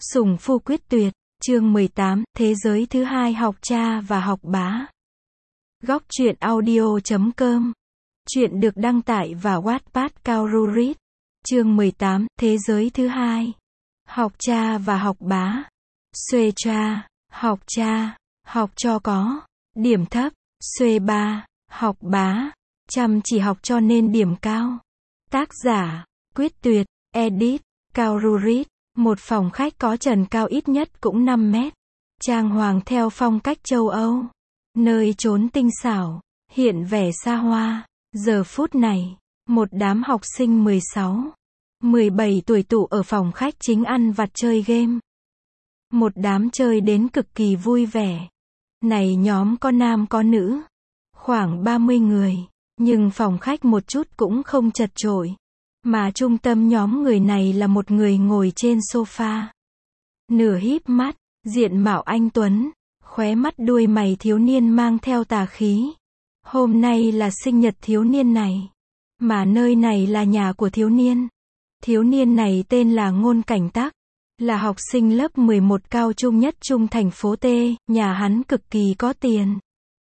Sủng phu quyết tuyệt, chương 18, thế giới thứ hai học cha và học bá. Góc truyện audio.com. Chuyện được đăng tải vào Wattpad Kaururit. Chương 18, thế giới thứ hai. Học cha và học bá. Xuê cha, học cha, học cho có, điểm thấp. Xuê ba, học bá, chăm chỉ học cho nên điểm cao. Tác giả, quyết tuyệt, edit, Kaururit. Một phòng khách có trần cao ít nhất cũng 5 mét. Trang hoàng theo phong cách châu Âu. Nơi trốn tinh xảo, hiện vẻ xa hoa. Giờ phút này, một đám học sinh 16, 17 tuổi tụ ở phòng khách chính ăn vặt chơi game. Một đám chơi đến cực kỳ vui vẻ. Này nhóm có nam có nữ. Khoảng 30 người. Nhưng phòng khách một chút cũng không chật chội. Mà trung tâm nhóm người này là một người ngồi trên sofa. Nửa híp mắt, diện mạo anh tuấn, khóe mắt đuôi mày thiếu niên mang theo tà khí. Hôm nay là sinh nhật thiếu niên này. Mà nơi này là nhà của thiếu niên. Thiếu niên này tên là Ngôn Cảnh Tắc. Là học sinh lớp 11 cao trung nhất trung thành phố T. Nhà hắn cực kỳ có tiền.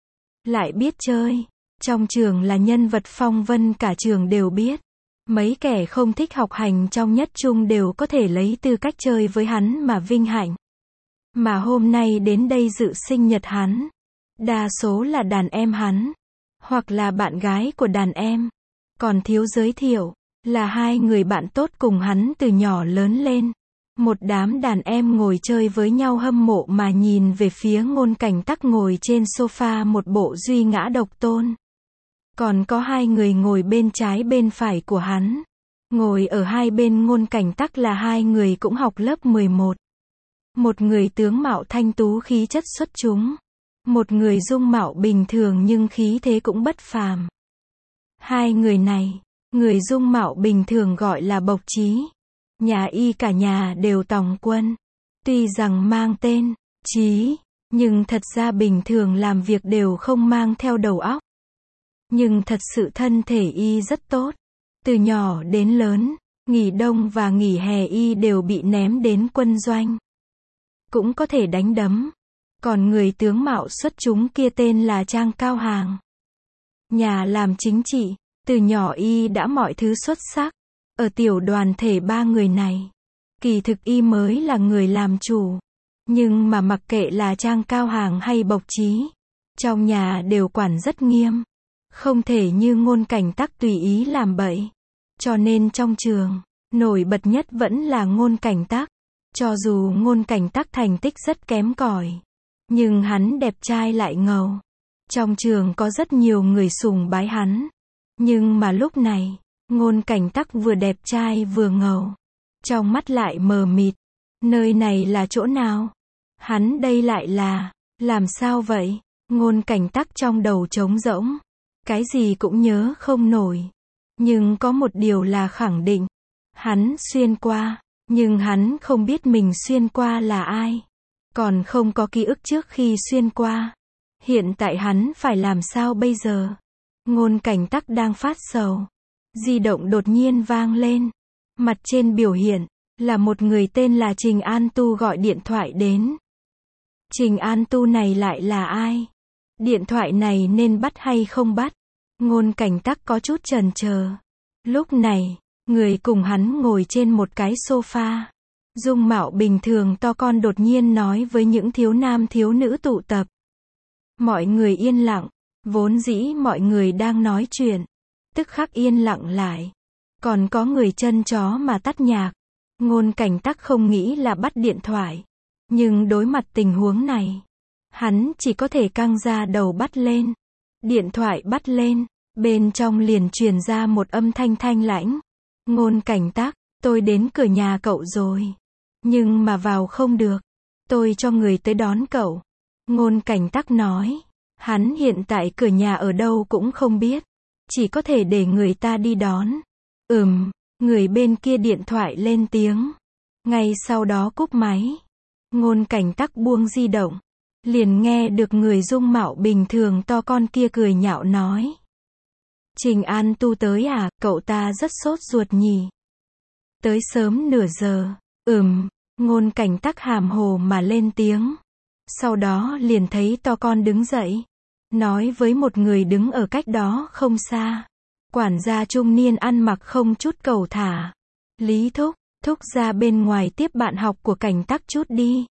Lại biết chơi. Trong trường là nhân vật phong vân cả trường đều biết. Mấy kẻ không thích học hành trong nhất trung đều có thể lấy tư cách chơi với hắn mà vinh hạnh. Mà hôm nay đến đây dự sinh nhật hắn. Đa số là đàn em hắn. Hoặc là bạn gái của đàn em. Còn thiếu giới thiệu, là hai người bạn tốt cùng hắn từ nhỏ lớn lên. Một đám đàn em ngồi chơi với nhau hâm mộ mà nhìn về phía Ngôn Cảnh Tắc ngồi trên sofa một bộ duy ngã độc tôn. Còn có hai người ngồi bên trái bên phải của hắn. Ngồi ở hai bên Ngôn Cảnh Tắc là hai người cũng học lớp 11. Một người tướng mạo thanh tú khí chất xuất chúng. Một người dung mạo bình thường nhưng khí thế cũng bất phàm. Hai người này, người dung mạo bình thường gọi là Bộc Trí. Nhà y cả nhà đều tòng quân. Tuy rằng mang tên Trí, nhưng thật ra bình thường làm việc đều không mang theo đầu óc. Nhưng thật sự thân thể y rất tốt. Từ nhỏ đến lớn, nghỉ đông và nghỉ hè y đều bị ném đến quân doanh. Cũng có thể đánh đấm. Còn người tướng mạo xuất chúng kia tên là Trang Cao Hàng. Nhà làm chính trị, từ nhỏ y đã mọi thứ xuất sắc. Ở tiểu đoàn thể ba người này, kỳ thực y mới là người làm chủ. Nhưng mà mặc kệ là Trang Cao Hàng hay Bộc Trí, trong nhà đều quản rất nghiêm. Không thể như Ngôn Cảnh Tắc tùy ý làm bậy. Cho nên trong trường, nổi bật nhất vẫn là Ngôn Cảnh Tắc. Cho dù Ngôn Cảnh Tắc thành tích rất kém cỏi, nhưng hắn đẹp trai lại ngầu. Trong trường có rất nhiều người sùng bái hắn. Nhưng mà lúc này, Ngôn Cảnh Tắc vừa đẹp trai vừa ngầu. Trong mắt lại mờ mịt. Nơi này là chỗ nào? Hắn đây lại là, làm sao vậy? Ngôn Cảnh Tắc trong đầu trống rỗng. Cái gì cũng nhớ không nổi. Nhưng có một điều là khẳng định. Hắn xuyên qua, nhưng hắn không biết mình xuyên qua là ai. Còn không có ký ức trước khi xuyên qua. Hiện tại hắn phải làm sao bây giờ? Ngôn Cảnh Tắc đang phát sầu. Di động đột nhiên vang lên. Mặt trên biểu hiện, là một người tên là Trình An Tu gọi điện thoại đến. Trình An Tu này lại là ai? Điện thoại này nên bắt hay không bắt? Ngôn Cảnh Tắc có chút chần chờ. Lúc này, người cùng hắn ngồi trên một cái sofa. Dung mạo bình thường to con đột nhiên nói với những thiếu nam thiếu nữ tụ tập. Mọi người yên lặng. Vốn dĩ mọi người đang nói chuyện. Tức khắc yên lặng lại. Còn có người chân chó mà tắt nhạc. Ngôn Cảnh Tắc không nghĩ là bắt điện thoại. Nhưng đối mặt tình huống này, hắn chỉ có thể căng ra đầu bắt lên. Điện thoại bắt lên, bên trong liền truyền ra một âm thanh thanh lãnh. Ngôn Cảnh Tắc, tôi đến cửa nhà cậu rồi. Nhưng mà vào không được. Tôi cho người tới đón cậu. Ngôn Cảnh Tắc nói. Hắn hiện tại cửa nhà ở đâu cũng không biết. Chỉ có thể để người ta đi đón. Người bên kia điện thoại lên tiếng. Ngay sau đó cúp máy. Ngôn Cảnh Tắc buông di động. Liền nghe được người dung mạo bình thường to con kia cười nhạo nói. Trình An Tu tới à, cậu ta rất sốt ruột nhỉ. Tới sớm nửa giờ. Ngôn Cảnh Tắc hàm hồ mà lên tiếng. Sau đó liền thấy to con đứng dậy. Nói với một người đứng ở cách đó không xa. Quản gia trung niên ăn mặc không chút cầu thả. Lý thúc, thúc ra bên ngoài tiếp bạn học của Cảnh Tắc chút đi.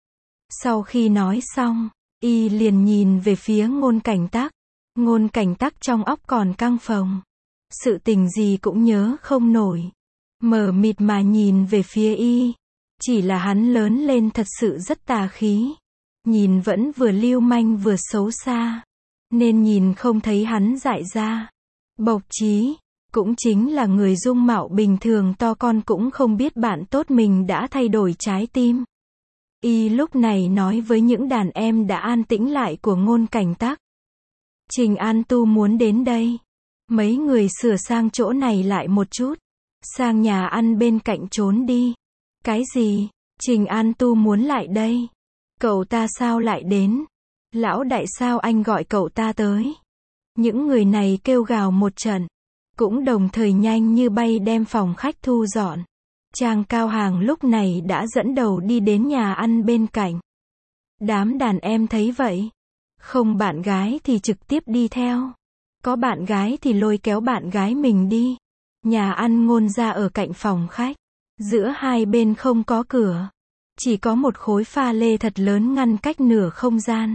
Sau khi nói xong, y liền nhìn về phía Ngôn Cảnh Tắc. Ngôn Cảnh Tắc trong óc còn căng phồng. Sự tình gì cũng nhớ không nổi. Mờ mịt mà nhìn về phía y. Chỉ là hắn lớn lên thật sự rất tà khí. Nhìn vẫn vừa lưu manh vừa xấu xa. Nên nhìn không thấy hắn dại ra. Bộc Chí, cũng chính là người dung mạo bình thường to con cũng không biết bạn tốt mình đã thay đổi trái tim. Y lúc này nói với những đàn em đã an tĩnh lại của Ngôn Cảnh Tắc. Trình An Tu muốn đến đây. Mấy người sửa sang chỗ này lại một chút. Sang nhà ăn bên cạnh trốn đi. Cái gì? Trình An Tu muốn lại đây. Cậu ta sao lại đến? Lão đại sao anh gọi cậu ta tới? Những người này kêu gào một trận. Cũng đồng thời nhanh như bay đem phòng khách thu dọn. Trang Cao Hàng lúc này đã dẫn đầu đi đến nhà ăn bên cạnh. Đám đàn em thấy vậy. Không bạn gái thì trực tiếp đi theo. Có bạn gái thì lôi kéo bạn gái mình đi. Nhà ăn Ngôn gia ở cạnh phòng khách. Giữa hai bên không có cửa. Chỉ có một khối pha lê thật lớn ngăn cách nửa không gian.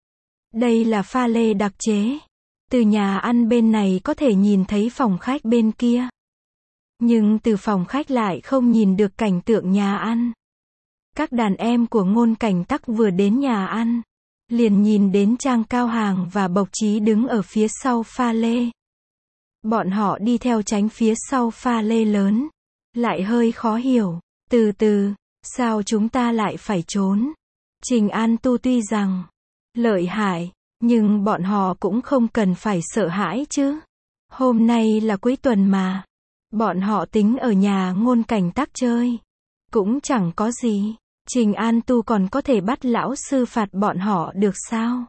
Đây là pha lê đặc chế. Từ nhà ăn bên này có thể nhìn thấy phòng khách bên kia. Nhưng từ phòng khách lại không nhìn được cảnh tượng nhà ăn. Các đàn em của Ngôn Cảnh Tắc vừa đến nhà ăn. Liền nhìn đến Trang Cao Hàng và Bộc Chí đứng ở phía sau pha lê. Bọn họ đi theo tránh phía sau pha lê lớn. Lại hơi khó hiểu. Từ từ, sao chúng ta lại phải trốn? Trình An Tu tuy rằng lợi hại, nhưng bọn họ cũng không cần phải sợ hãi chứ. Hôm nay là cuối tuần mà. Bọn họ tính ở nhà Ngôn Cảnh Tắc chơi. Cũng chẳng có gì. Trình An Tu còn có thể bắt lão sư phạt bọn họ được sao?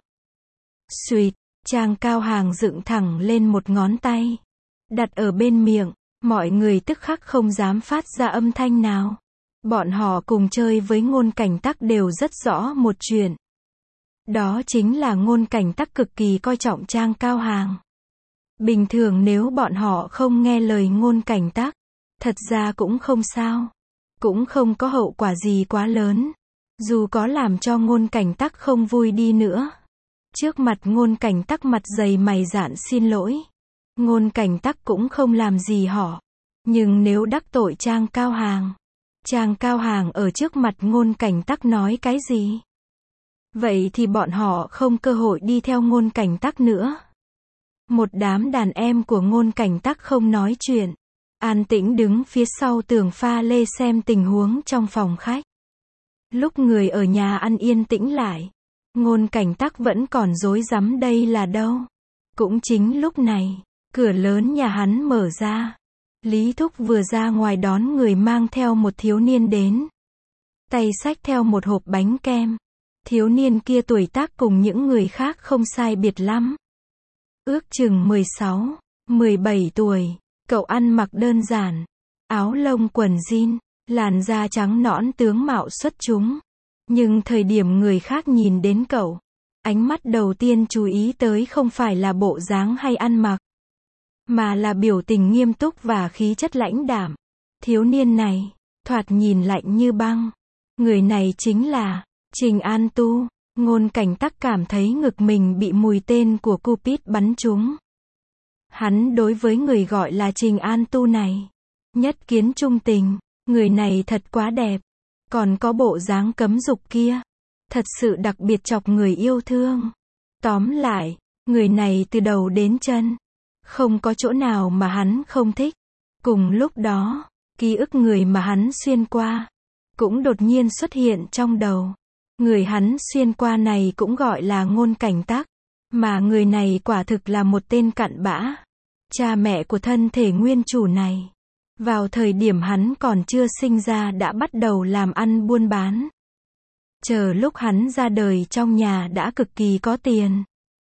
Xuỵt, Trang Cao Hàng dựng thẳng lên một ngón tay. Đặt ở bên miệng, mọi người tức khắc không dám phát ra âm thanh nào. Bọn họ cùng chơi với Ngôn Cảnh Tắc đều rất rõ một chuyện. Đó chính là Ngôn Cảnh Tắc cực kỳ coi trọng Trang Cao Hàng. Bình thường nếu bọn họ không nghe lời Ngôn Cảnh Tắc, thật ra cũng không sao. Cũng không có hậu quả gì quá lớn. Dù có làm cho Ngôn Cảnh Tắc không vui đi nữa. Trước mặt Ngôn Cảnh Tắc mặt dày mày dạn xin lỗi. Ngôn Cảnh Tắc cũng không làm gì họ. Nhưng nếu đắc tội Trang Cao Hàng, Trang Cao Hàng ở trước mặt Ngôn Cảnh Tắc nói cái gì? Vậy thì bọn họ không cơ hội đi theo Ngôn Cảnh Tắc nữa. Một đám đàn em của Ngôn Cảnh Tắc không nói chuyện. An tĩnh đứng phía sau tường pha lê xem tình huống trong phòng khách. Lúc người ở nhà ăn yên tĩnh lại, Ngôn Cảnh Tắc vẫn còn rối rắm đây là đâu. Cũng chính lúc này, cửa lớn nhà hắn mở ra. Lý Thúc vừa ra ngoài đón người mang theo một thiếu niên đến. Tay xách theo một hộp bánh kem. Thiếu niên kia tuổi tác cùng những người khác không sai biệt lắm. Ước chừng 16, 17 tuổi. Cậu ăn mặc đơn giản. Áo lông quần jean, làn da trắng nõn tướng mạo xuất chúng. Nhưng thời điểm người khác nhìn đến cậu, ánh mắt đầu tiên chú ý tới không phải là bộ dáng hay ăn mặc, mà là biểu tình nghiêm túc và khí chất lãnh đạm. Thiếu niên này, thoạt nhìn lạnh như băng. Người này chính là Trình An Tu. Ngôn Cảnh Tắc cảm thấy ngực mình bị mũi tên của Cupid bắn trúng. Hắn đối với người gọi là Trình An Tu này, nhất kiến trung tình. Người này thật quá đẹp. Còn có bộ dáng cấm dục kia. Thật sự đặc biệt chọc người yêu thương. Tóm lại, người này từ đầu đến chân, không có chỗ nào mà hắn không thích. Cùng lúc đó, ký ức người mà hắn xuyên qua cũng đột nhiên xuất hiện trong đầu. Người hắn xuyên qua này cũng gọi là Ngôn Cảnh Tắc. Mà người này quả thực là một tên cặn bã. Cha mẹ của thân thể nguyên chủ này, vào thời điểm hắn còn chưa sinh ra đã bắt đầu làm ăn buôn bán. Chờ lúc hắn ra đời trong nhà đã cực kỳ có tiền.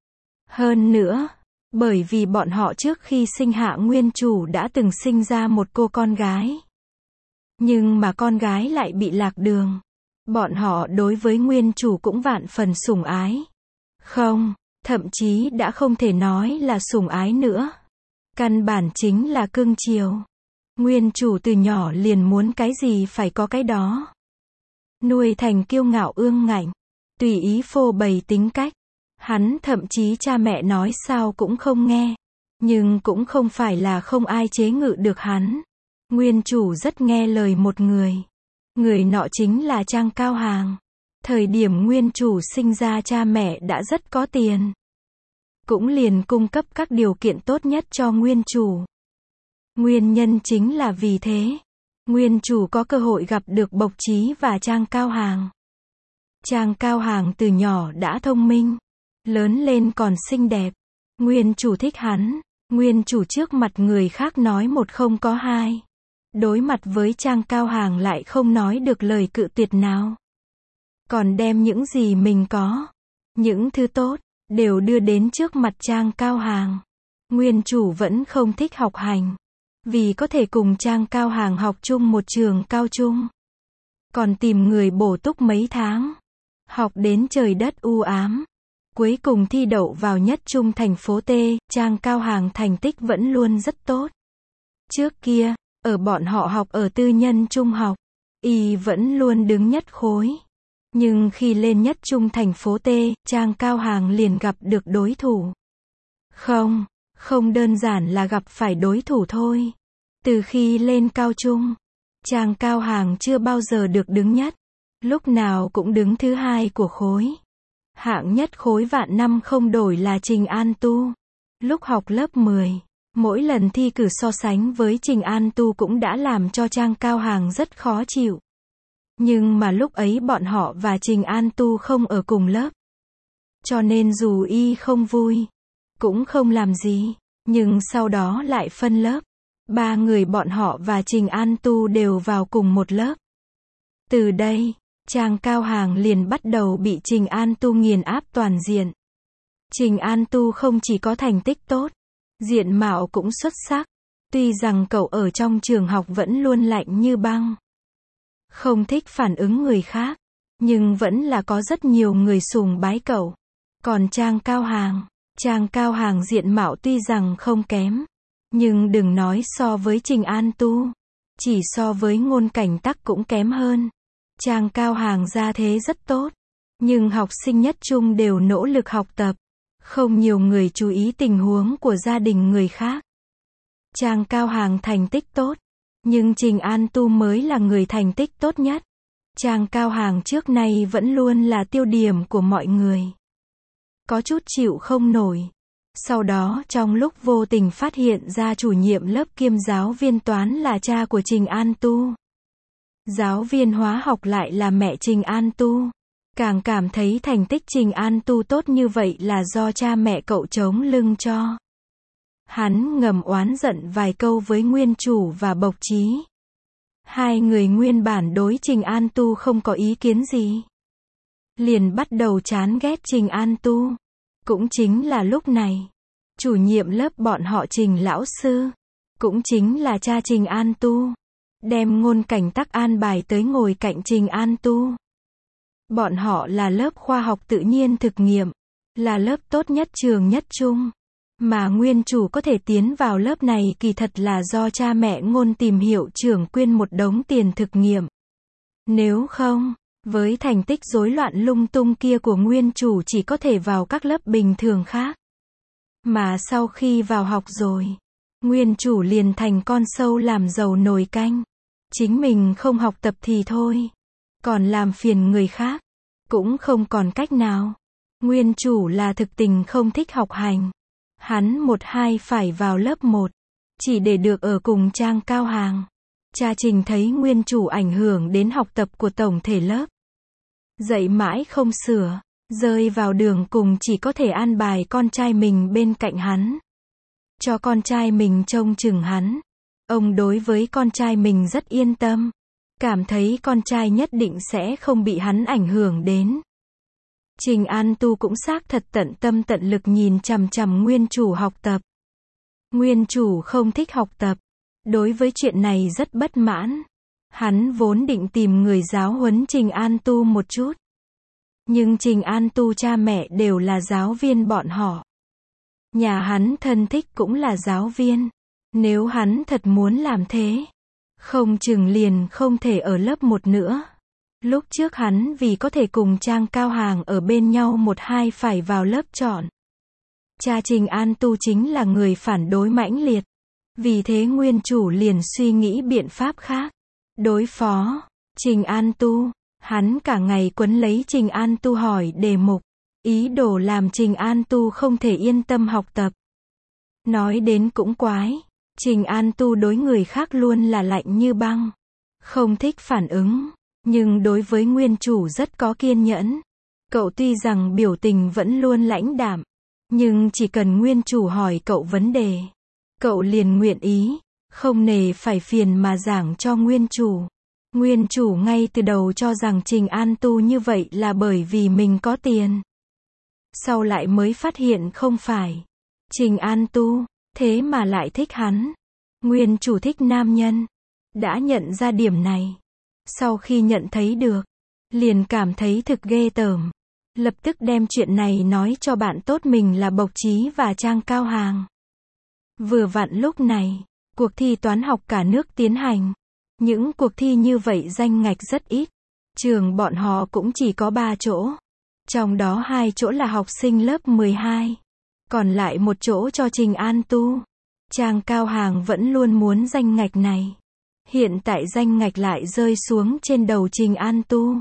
Hơn nữa, bởi vì bọn họ trước khi sinh hạ nguyên chủ đã từng sinh ra một cô con gái. Nhưng mà con gái lại bị lạc đường. Bọn họ đối với nguyên chủ cũng vạn phần sủng ái. Không, thậm chí đã không thể nói là sủng ái nữa. Căn bản chính là cưng chiều. Nguyên chủ từ nhỏ liền muốn cái gì phải có cái đó. Nuôi thành kiêu ngạo ương ngạnh, tùy ý phô bày tính cách. Hắn thậm chí cha mẹ nói sao cũng không nghe. Nhưng cũng không phải là không ai chế ngự được hắn. Nguyên chủ rất nghe lời một người. Người nọ chính là Trang Cao Hàng. Thời điểm nguyên chủ sinh ra cha mẹ đã rất có tiền. Cũng liền cung cấp các điều kiện tốt nhất cho nguyên chủ. Nguyên nhân chính là vì thế. Nguyên chủ có cơ hội gặp được Bộc Chí và Trang Cao Hàng. Trang Cao Hàng từ nhỏ đã thông minh. Lớn lên còn xinh đẹp. Nguyên chủ thích hắn. Nguyên chủ trước mặt người khác nói một không có hai. Đối mặt với Trang Cao Hàng lại không nói được lời cự tuyệt nào. Còn đem những gì mình có, những thứ tốt, đều đưa đến trước mặt Trang Cao Hàng. Nguyên chủ vẫn không thích học hành. Vì có thể cùng Trang Cao Hàng học chung một trường cao trung. Còn tìm người bổ túc mấy tháng. Học đến trời đất u ám. Cuối cùng thi đậu vào nhất trung thành phố T, Trang Cao Hàng thành tích vẫn luôn rất tốt. Trước kia, ở bọn họ học ở tư nhân trung học, y vẫn luôn đứng nhất khối. Nhưng khi lên nhất trung thành phố T, Trang Cao Hàng liền gặp được đối thủ. Không đơn giản là gặp phải đối thủ thôi. Từ khi lên cao trung, Trang Cao Hàng chưa bao giờ được đứng nhất. Lúc nào cũng đứng thứ hai của khối. Hạng nhất khối vạn năm không đổi là Trình An Tu. Lúc học lớp 10, mỗi lần thi cử so sánh với Trình An Tu cũng đã làm cho Trang Cao Hàng rất khó chịu. Nhưng mà lúc ấy bọn họ và Trình An Tu không ở cùng lớp. Cho nên dù y không vui, cũng không làm gì. Nhưng sau đó lại phân lớp. 3 người bọn họ và Trình An Tu đều vào cùng một lớp. Từ đây, Trang Cao Hàng liền bắt đầu bị Trình An Tu nghiền áp toàn diện. Trình An Tu không chỉ có thành tích tốt, diện mạo cũng xuất sắc. Tuy rằng cậu ở trong trường học vẫn luôn lạnh như băng. Không thích phản ứng người khác. Nhưng vẫn là có rất nhiều người sùng bái cậu. Còn Trang Cao Hàng diện mạo tuy rằng không kém. Nhưng đừng nói so với Trình An Tu. Chỉ so với Ngôn Cảnh Tắc cũng kém hơn. Trang Cao Hàng ra thế rất tốt. Nhưng học sinh nhất trung đều nỗ lực học tập. Không nhiều người chú ý tình huống của gia đình người khác. Trang Cao Hàng thành tích tốt. Nhưng Trình An Tu mới là người thành tích tốt nhất. Trang Cao Hàng trước nay vẫn luôn là tiêu điểm của mọi người. Có chút chịu không nổi. Sau đó trong lúc vô tình phát hiện ra chủ nhiệm lớp kiêm giáo viên toán là cha của Trình An Tu. Giáo viên hóa học lại là mẹ Trình An Tu. Càng cảm thấy thành tích Trình An Tu tốt như vậy là do cha mẹ cậu chống lưng cho. Hắn ngầm oán giận vài câu với nguyên chủ và Bộc Chí. Hai người nguyên bản đối Trình An Tu không có ý kiến gì. Liền bắt đầu chán ghét Trình An Tu. Cũng chính là lúc này, chủ nhiệm lớp bọn họ Trình lão sư, cũng chính là cha Trình An Tu, đem Ngôn Cảnh Tắc an bài tới ngồi cạnh Trình An Tu. Bọn họ là lớp khoa học tự nhiên thực nghiệm, là lớp tốt nhất trường nhất trung. Mà nguyên chủ có thể tiến vào lớp này kỳ thật là do cha mẹ Ngôn tìm hiệu trưởng quyên một đống tiền thực nghiệm. Nếu không, với thành tích rối loạn lung tung kia của nguyên chủ chỉ có thể vào các lớp bình thường khác. Mà sau khi vào học rồi, nguyên chủ liền thành con sâu làm dầu nồi canh. Chính mình không học tập thì thôi, còn làm phiền người khác, cũng không còn cách nào. Nguyên chủ là thực tình không thích học hành. Hắn 1-2 phải vào lớp 1, chỉ để được ở cùng Trang Cao Hàng. Cha Trình thấy nguyên chủ ảnh hưởng đến học tập của tổng thể lớp. Dạy mãi không sửa, rơi vào đường cùng chỉ có thể an bài con trai mình bên cạnh hắn. Cho con trai mình trông chừng hắn. Ông đối với con trai mình rất yên tâm. Cảm thấy con trai nhất định sẽ không bị hắn ảnh hưởng đến. Trình An Tu cũng xác thật tận tâm tận lực nhìn chằm chằm nguyên chủ học tập. Nguyên chủ không thích học tập. Đối với chuyện này rất bất mãn. Hắn vốn định tìm người giáo huấn Trình An Tu một chút. Nhưng Trình An Tu cha mẹ đều là giáo viên bọn họ. Nhà hắn thân thích cũng là giáo viên. Nếu hắn thật muốn làm thế, không chừng liền không thể ở lớp 1 nữa. Lúc trước hắn vì có thể cùng Trang Cao Hàng ở bên nhau 1-2 phải vào lớp chọn. Cha Trình An Tu chính là người phản đối mãnh liệt. Vì thế nguyên chủ liền suy nghĩ biện pháp khác. Đối phó Trình An Tu, hắn cả ngày quấn lấy Trình An Tu hỏi đề mục, ý đồ làm Trình An Tu không thể yên tâm học tập. Nói đến cũng quái, Trình An Tu đối người khác luôn là lạnh như băng, không thích phản ứng, nhưng đối với nguyên chủ rất có kiên nhẫn. Cậu tuy rằng biểu tình vẫn luôn lãnh đạm, nhưng chỉ cần nguyên chủ hỏi cậu vấn đề, cậu liền nguyện ý, không nề phải phiền mà giảng cho nguyên chủ. Nguyên chủ ngay từ đầu cho rằng Trình An Tu như vậy là bởi vì mình có tiền. Sau lại mới phát hiện không phải. Trình An Tu, thế mà lại thích hắn. Nguyên chủ thích nam nhân. Đã nhận ra điểm này. Sau khi nhận thấy được, liền cảm thấy thực ghê tởm. Lập tức đem chuyện này nói cho bạn tốt mình là Bộc Chí và Trang Cao Hàng. Vừa vặn lúc này, cuộc thi toán học cả nước tiến hành. Những cuộc thi như vậy danh ngạch rất ít. Trường bọn họ cũng chỉ có 3 chỗ. Trong đó 2 chỗ là học sinh lớp 12. Còn lại 1 chỗ cho Trình An Tu. Trang Cao Hàng vẫn luôn muốn danh ngạch này. Hiện tại danh ngạch lại rơi xuống trên đầu Trình An Tu.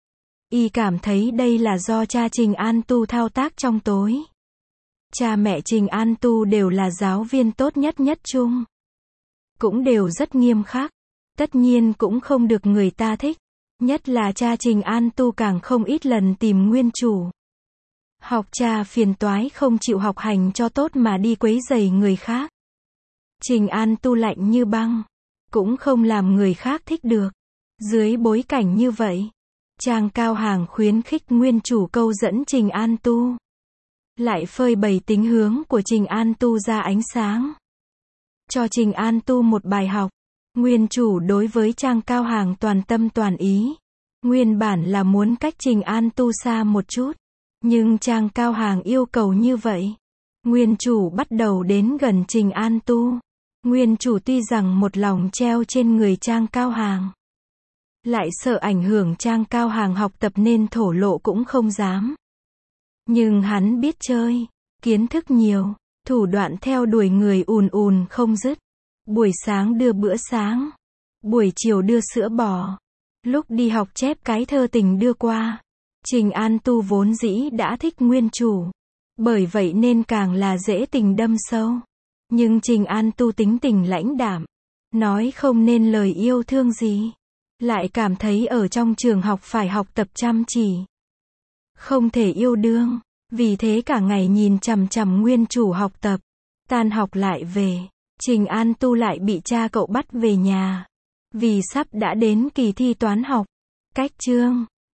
Y cảm thấy đây là do cha Trình An Tu thao tác trong tối. Cha mẹ Trình An Tu đều là giáo viên tốt nhất chung. Cũng đều rất nghiêm khắc. Tất nhiên cũng không được người ta thích. Nhất là cha Trình An Tu càng không ít lần tìm nguyên chủ. Học cha phiền toái không chịu học hành cho tốt mà đi quấy rầy người khác. Trình An Tu lạnh như băng. Cũng không làm người khác thích được. Dưới bối cảnh như vậy, Trang Cao Hàng khuyến khích nguyên chủ câu dẫn Trình An Tu. Lại phơi bày tính hướng của Trình An Tu ra ánh sáng. Cho Trình An Tu một bài học. Nguyên chủ đối với Trang Cao Hàng toàn tâm toàn ý. Nguyên bản là muốn cách Trình An Tu xa một chút. Nhưng Trang Cao Hàng yêu cầu như vậy. Nguyên chủ bắt đầu đến gần Trình An Tu. Nguyên chủ tuy rằng một lòng treo trên người Trang Cao Hàng. Lại sợ ảnh hưởng Trang Cao Hàng học tập nên thổ lộ cũng không dám. Nhưng hắn biết chơi. Kiến thức nhiều. Thủ đoạn theo đuổi người ùn không dứt. Buổi sáng đưa bữa sáng. Buổi chiều đưa sữa bò. Lúc đi học chép cái thơ tình đưa qua. Trình An Tu vốn dĩ đã thích nguyên chủ. Bởi vậy nên càng là dễ tình đâm sâu. Nhưng Trình An Tu tính tình lãnh đạm. Nói không nên lời yêu thương gì. Lại cảm thấy ở trong trường học phải học tập chăm chỉ. Không thể yêu đương. Vì thế cả ngày nhìn chằm chằm nguyên chủ học tập. Tan học lại về. Trình An Tu lại bị cha cậu bắt về nhà. Vì sắp đã đến kỳ thi toán học. Cách chương.